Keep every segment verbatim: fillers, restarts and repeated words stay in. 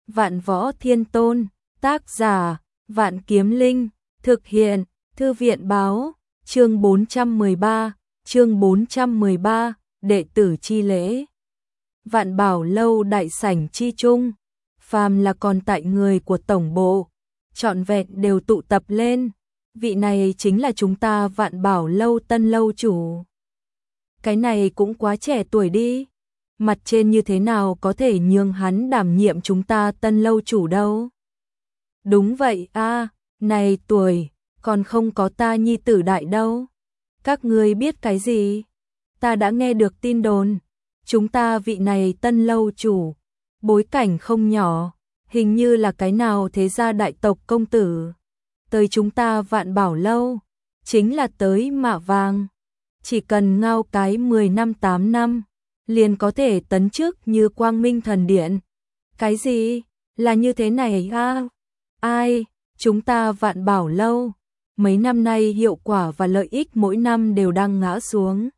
Vạn Võ Thiên Tôn, tác giả, Vạn Kiếm Linh, thực hiện, Thư viện báo, chương bốn trăm mười ba, chương bốn trăm mười ba, đệ tử chi lễ. Vạn Bảo Lâu đại sảnh chi trung, phàm là còn tại người của tổng bộ, trọn vẹn đều tụ tập lên, vị này chính là chúng ta Vạn Bảo Lâu tân lâu chủ. Cái này cũng quá trẻ tuổi đi, mặt trên như thế nào có thể nhường hắn đảm nhiệm chúng ta tân lâu chủ đâu. Đúng vậy a, này tuổi, còn không có ta nhi tử đại đâu. Các ngươi biết cái gì? Ta đã nghe được tin đồn, chúng ta vị này tân lâu chủ, bối cảnh không nhỏ, hình như là cái nào thế gia đại tộc công tử. Tới chúng ta Vạn Bảo Lâu, chính là tới mạ vàng. Chỉ cần ngao cái mười năm tám năm, liền có thể tấn chức như Quang Minh Thần Điện. Cái gì? Là như thế này a? Ai? Chúng ta Vạn Bảo Lâu, mấy năm nay hiệu quả và lợi ích mỗi năm đều đang ngã xuống.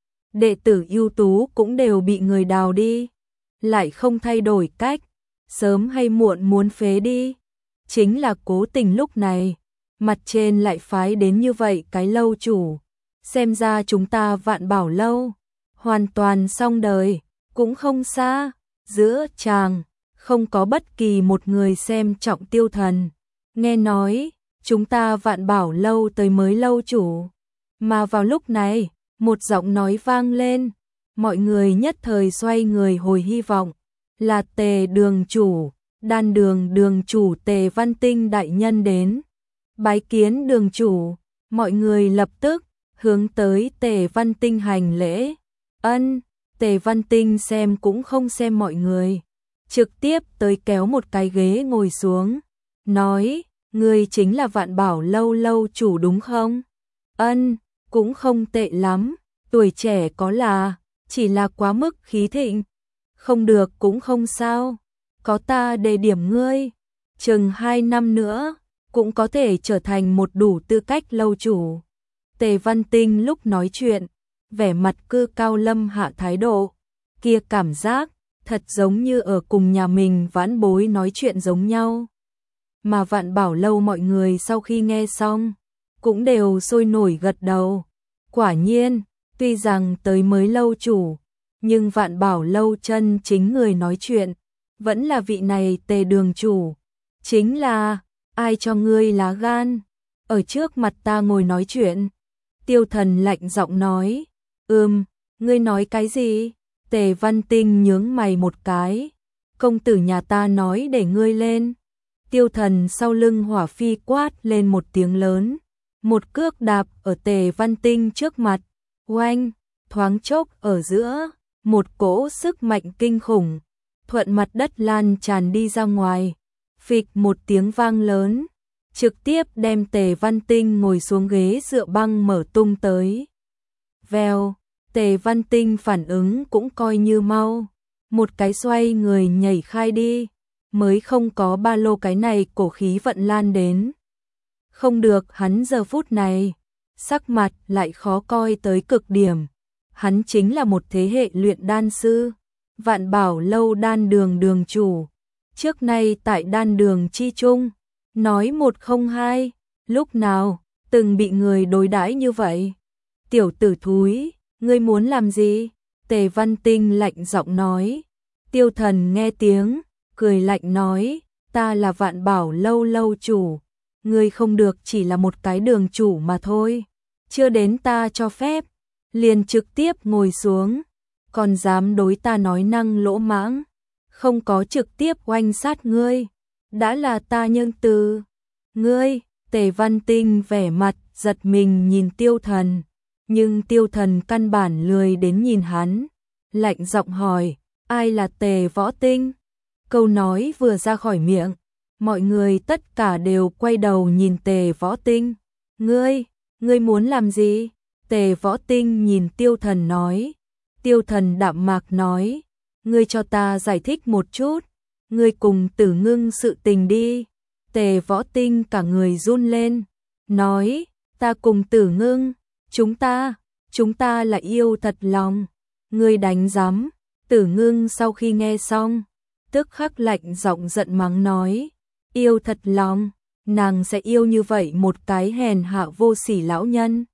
Đệ tử ưu tú cũng đều bị người đào đi, lại không thay đổi cách, sớm hay muộn muốn phế đi. Chính là cố tình lúc này, mặt trên lại phái đến như vậy cái lâu chủ. Xem ra chúng ta Vạn Bảo Lâu hoàn toàn xong đời, cũng không xa. Giữa chàng không có bất kỳ một người xem trọng Tiêu Thần. Nghe nói chúng ta Vạn Bảo Lâu tới mới lâu chủ. Mà vào lúc này, một giọng nói vang lên, mọi người nhất thời xoay người hồi hy vọng, là Tề đường chủ, Đan đường đường chủ Tề Văn Tinh đại nhân đến. Bái kiến đường chủ, mọi người lập tức hướng tới Tề Văn Tinh hành lễ. Ân, Tề Văn Tinh xem cũng không xem mọi người, trực tiếp tới kéo một cái ghế ngồi xuống, nói, ngươi chính là Vạn Bảo Lâu lâu chủ đúng không? Ân, cũng không tệ lắm, tuổi trẻ có là, chỉ là quá mức khí thịnh. Không được cũng không sao, có ta đề điểm ngươi, chừng hai năm nữa, cũng có thể trở thành một đủ tư cách lâu chủ. Tề Văn Tinh lúc nói chuyện, vẻ mặt cư cao lâm hạ thái độ, kia cảm giác, thật giống như ở cùng nhà mình vãn bối nói chuyện giống nhau. Mà Vạn Bảo Lâu mọi người sau khi nghe xong, cũng đều sôi nổi gật đầu. Quả nhiên, tuy rằng tới mới lâu chủ, nhưng Vạn Bảo Lâu chân chính người nói chuyện, vẫn là vị này Tề đường chủ. Chính là, ai cho ngươi lá gan, ở trước mặt ta ngồi nói chuyện. Tiêu Thần lạnh giọng nói, ừm, ngươi nói cái gì? Tề Văn Tinh nhướng mày một cái, công tử nhà ta nói để ngươi lên. Tiêu Thần sau lưng hỏa phi quát lên một tiếng lớn, một cước đạp ở Tề Văn Tinh trước mặt, oanh, thoáng chốc ở giữa, một cỗ sức mạnh kinh khủng, thuận mặt đất lan tràn đi ra ngoài, phịch một tiếng vang lớn, trực tiếp đem Tề Văn Tinh ngồi xuống ghế dựa băng mở tung tới. Vèo, Tề Văn Tinh phản ứng cũng coi như mau, một cái xoay người nhảy khai đi, mới không có ba lô cái này cổ khí vận lan đến. Không được, hắn giờ phút này, sắc mặt lại khó coi tới cực điểm. Hắn chính là một thế hệ luyện đan sư, Vạn Bảo Lâu đan đường đường chủ. Trước nay tại đan đường chi trung, nói một không hai, lúc nào từng bị người đối đãi như vậy. Tiểu tử thúi, ngươi muốn làm gì? Tề Văn Tinh lạnh giọng nói. Tiêu Thần nghe tiếng, cười lạnh nói, ta là Vạn Bảo Lâu lâu chủ, ngươi không được chỉ là một cái đường chủ mà thôi, chưa đến ta cho phép, liền trực tiếp ngồi xuống, còn dám đối ta nói năng lỗ mãng, không có trực tiếp oanh sát ngươi, đã là ta nhân từ. Ngươi, Tề Văn Tinh vẻ mặt giật mình nhìn Tiêu Thần, nhưng Tiêu Thần căn bản lười đến nhìn hắn, lạnh giọng hỏi, ai là Tề Võ Tinh? Câu nói vừa ra khỏi miệng, mọi người tất cả đều quay đầu nhìn Tề Võ Tinh. Ngươi, ngươi muốn làm gì? Tề Võ Tinh nhìn Tiêu Thần nói. Tiêu Thần đạm mạc nói, ngươi cho ta giải thích một chút, ngươi cùng Tử Ngưng sự tình đi. Tề Võ Tinh cả người run lên, nói, ta cùng Tử Ngưng, chúng ta, chúng ta là yêu thật lòng. Ngươi đánh rắm. Tử Ngưng sau khi nghe xong, tức khắc lạnh giọng giận mắng nói, yêu thật lòng, nàng sẽ yêu như vậy một cái hèn hạ vô sỉ lão nhân.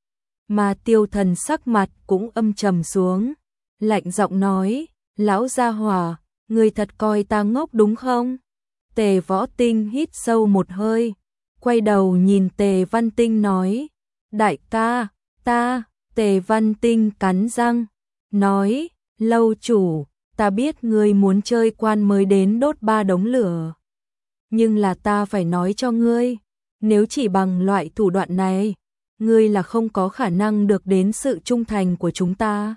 Mà Tiêu Thần sắc mặt cũng âm trầm xuống, lạnh giọng nói, lão gia hỏa, người thật coi ta ngốc đúng không? Tề Võ Tinh hít sâu một hơi, quay đầu nhìn Tề Văn Tinh nói, đại ca, ta, Tề Văn Tinh cắn răng, nói, lâu chủ, ta biết ngươi muốn chơi quan mới đến đốt ba đống lửa. Nhưng là ta phải nói cho ngươi, nếu chỉ bằng loại thủ đoạn này, ngươi là không có khả năng được đến sự trung thành của chúng ta.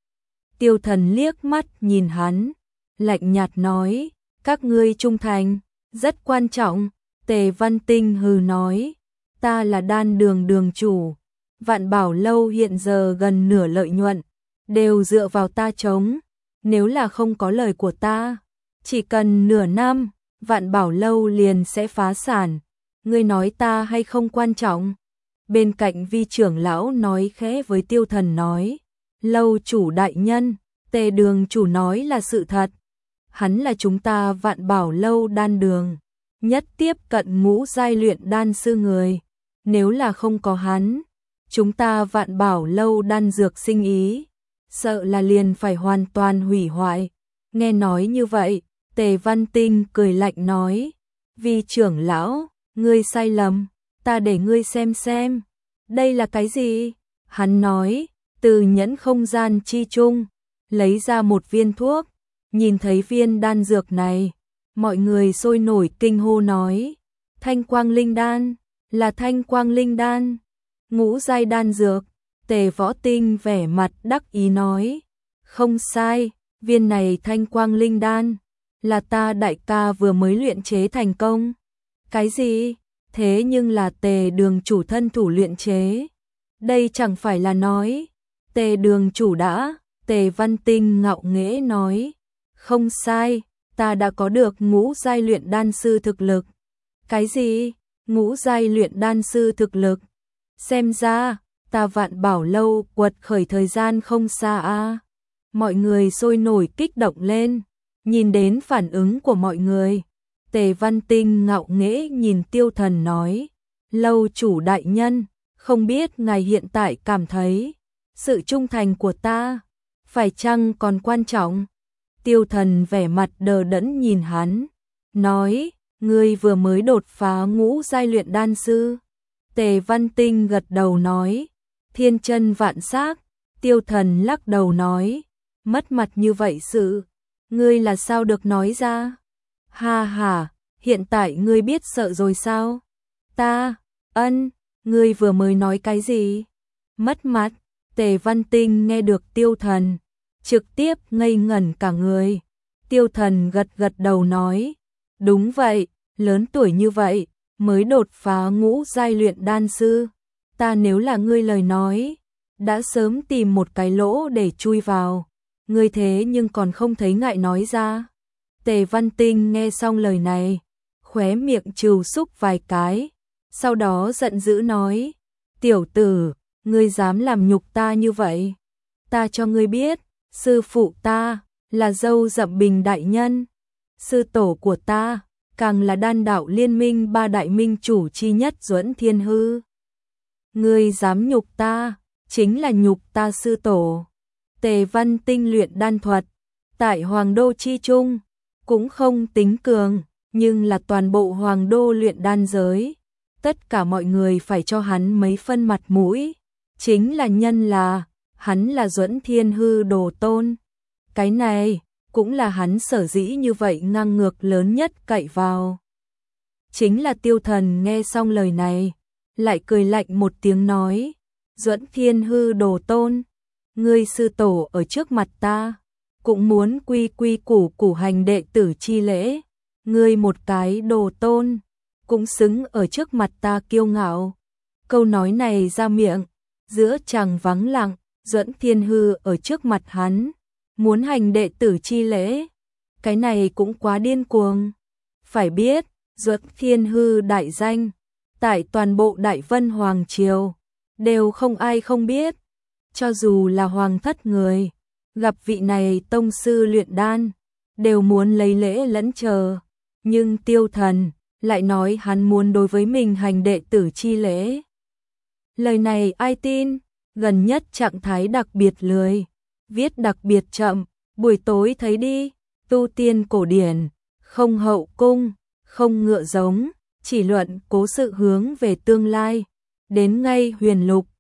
Tiêu Thần liếc mắt nhìn hắn, lạnh nhạt nói, các ngươi trung thành, rất quan trọng. Tề Văn Tinh hừ nói, ta là Đan Đường đường chủ, Vạn Bảo Lâu hiện giờ gần nửa lợi nhuận, đều dựa vào ta chống, nếu là không có lời của ta, chỉ cần nửa năm, Vạn Bảo Lâu liền sẽ phá sản, ngươi nói ta hay không quan trọng. Bên cạnh Vi trưởng lão nói khẽ với Tiêu Thần nói, lâu chủ đại nhân, Tề đường chủ nói là sự thật, hắn là chúng ta Vạn Bảo Lâu Đan Đường nhất tiếp cận ngũ giai luyện đan sư người, nếu là không có hắn, chúng ta Vạn Bảo Lâu đan dược sinh ý, sợ là liền phải hoàn toàn hủy hoại. Nghe nói như vậy, Tề Văn Tinh cười lạnh nói, Vi trưởng lão, ngươi sai lầm, ta để ngươi xem xem, đây là cái gì? Hắn nói, từ nhẫn không gian chi chung, lấy ra một viên thuốc, nhìn thấy viên đan dược này, mọi người sôi nổi kinh hô nói, Thanh Quang Linh Đan, là Thanh Quang Linh Đan, ngũ giai đan dược. Tề Võ Tinh vẻ mặt đắc ý nói, không sai, viên này Thanh Quang Linh Đan, là ta đại ca vừa mới luyện chế thành công. Cái gì? Thế nhưng là Tề đường chủ thân thủ luyện chế. Đây chẳng phải là nói, Tề đường chủ đã, Tề Văn Tinh ngạo nghễ nói, không sai, ta đã có được ngũ giai luyện đan sư thực lực. Cái gì? Ngũ giai luyện đan sư thực lực? Xem ra, ta Vạn Bảo Lâu quật khởi thời gian không xa a. Mọi người sôi nổi kích động lên, nhìn đến phản ứng của mọi người. Tề Văn Tinh ngạo nghễ nhìn Tiêu Thần nói, lâu chủ đại nhân, không biết ngài hiện tại cảm thấy, sự trung thành của ta, phải chăng còn quan trọng? Tiêu Thần vẻ mặt đờ đẫn nhìn hắn, nói, ngươi vừa mới đột phá ngũ giai luyện đan sư. Tề Văn Tinh gật đầu nói, thiên chân vạn xác. Tiêu Thần lắc đầu nói, mất mặt như vậy sự, ngươi là sao được nói ra? Ha ha, hiện tại ngươi biết sợ rồi sao? Ta, ân, ngươi vừa mới nói cái gì? Mất mặt. Tề Văn Tinh nghe được Tiêu Thần, trực tiếp ngây ngẩn cả người. Tiêu Thần gật gật đầu nói, đúng vậy, lớn tuổi như vậy, mới đột phá ngũ giai luyện đan sư. Ta nếu là ngươi lời nói, đã sớm tìm một cái lỗ để chui vào. Ngươi thế nhưng còn không thấy ngại nói ra. Tề Văn Tinh nghe xong lời này, khóe miệng trừ xúc vài cái, sau đó giận dữ nói, tiểu tử, ngươi dám làm nhục ta như vậy. Ta cho ngươi biết, sư phụ ta là Dâu Dậm Bình đại nhân, sư tổ của ta càng là đan đạo liên minh ba đại minh chủ chi nhất Duẫn Thiên Hư. Ngươi dám nhục ta, chính là nhục ta sư tổ. Tề Văn Tinh luyện đan thuật, tại Hoàng Đô chi trung, cũng không tính cường, nhưng là toàn bộ Hoàng Đô luyện đan giới. Tất cả mọi người phải cho hắn mấy phân mặt mũi, chính là nhân là, hắn là Duẫn Thiên Hư đồ tôn. Cái này, cũng là hắn sở dĩ như vậy ngang ngược lớn nhất cậy vào. Chính là Tiêu Thần nghe xong lời này, lại cười lạnh một tiếng nói, Duẫn Thiên Hư đồ tôn, ngươi sư tổ ở trước mặt ta, cũng muốn quy quy củ củ hành đệ tử chi lễ, ngươi một cái đồ tôn, cũng xứng ở trước mặt ta kiêu ngạo. Câu nói này ra miệng, giữa chàng vắng lặng, Duẫn Thiên Hư ở trước mặt hắn, muốn hành đệ tử chi lễ, cái này cũng quá điên cuồng. Phải biết, Duẫn Thiên Hư đại danh, tại toàn bộ Đại Vân Hoàng Triều, đều không ai không biết, cho dù là hoàng thất người, gặp vị này tông sư luyện đan, đều muốn lấy lễ lẫn chờ, nhưng Tiêu Thần lại nói hắn muốn đối với mình hành đệ tử chi lễ. Lời này ai tin, gần nhất trạng thái đặc biệt lười, viết đặc biệt chậm, buổi tối thấy đi, tu tiên cổ điển, không hậu cung, không ngựa giống, chỉ luận cố sự hướng về tương lai, đến ngay huyền lục,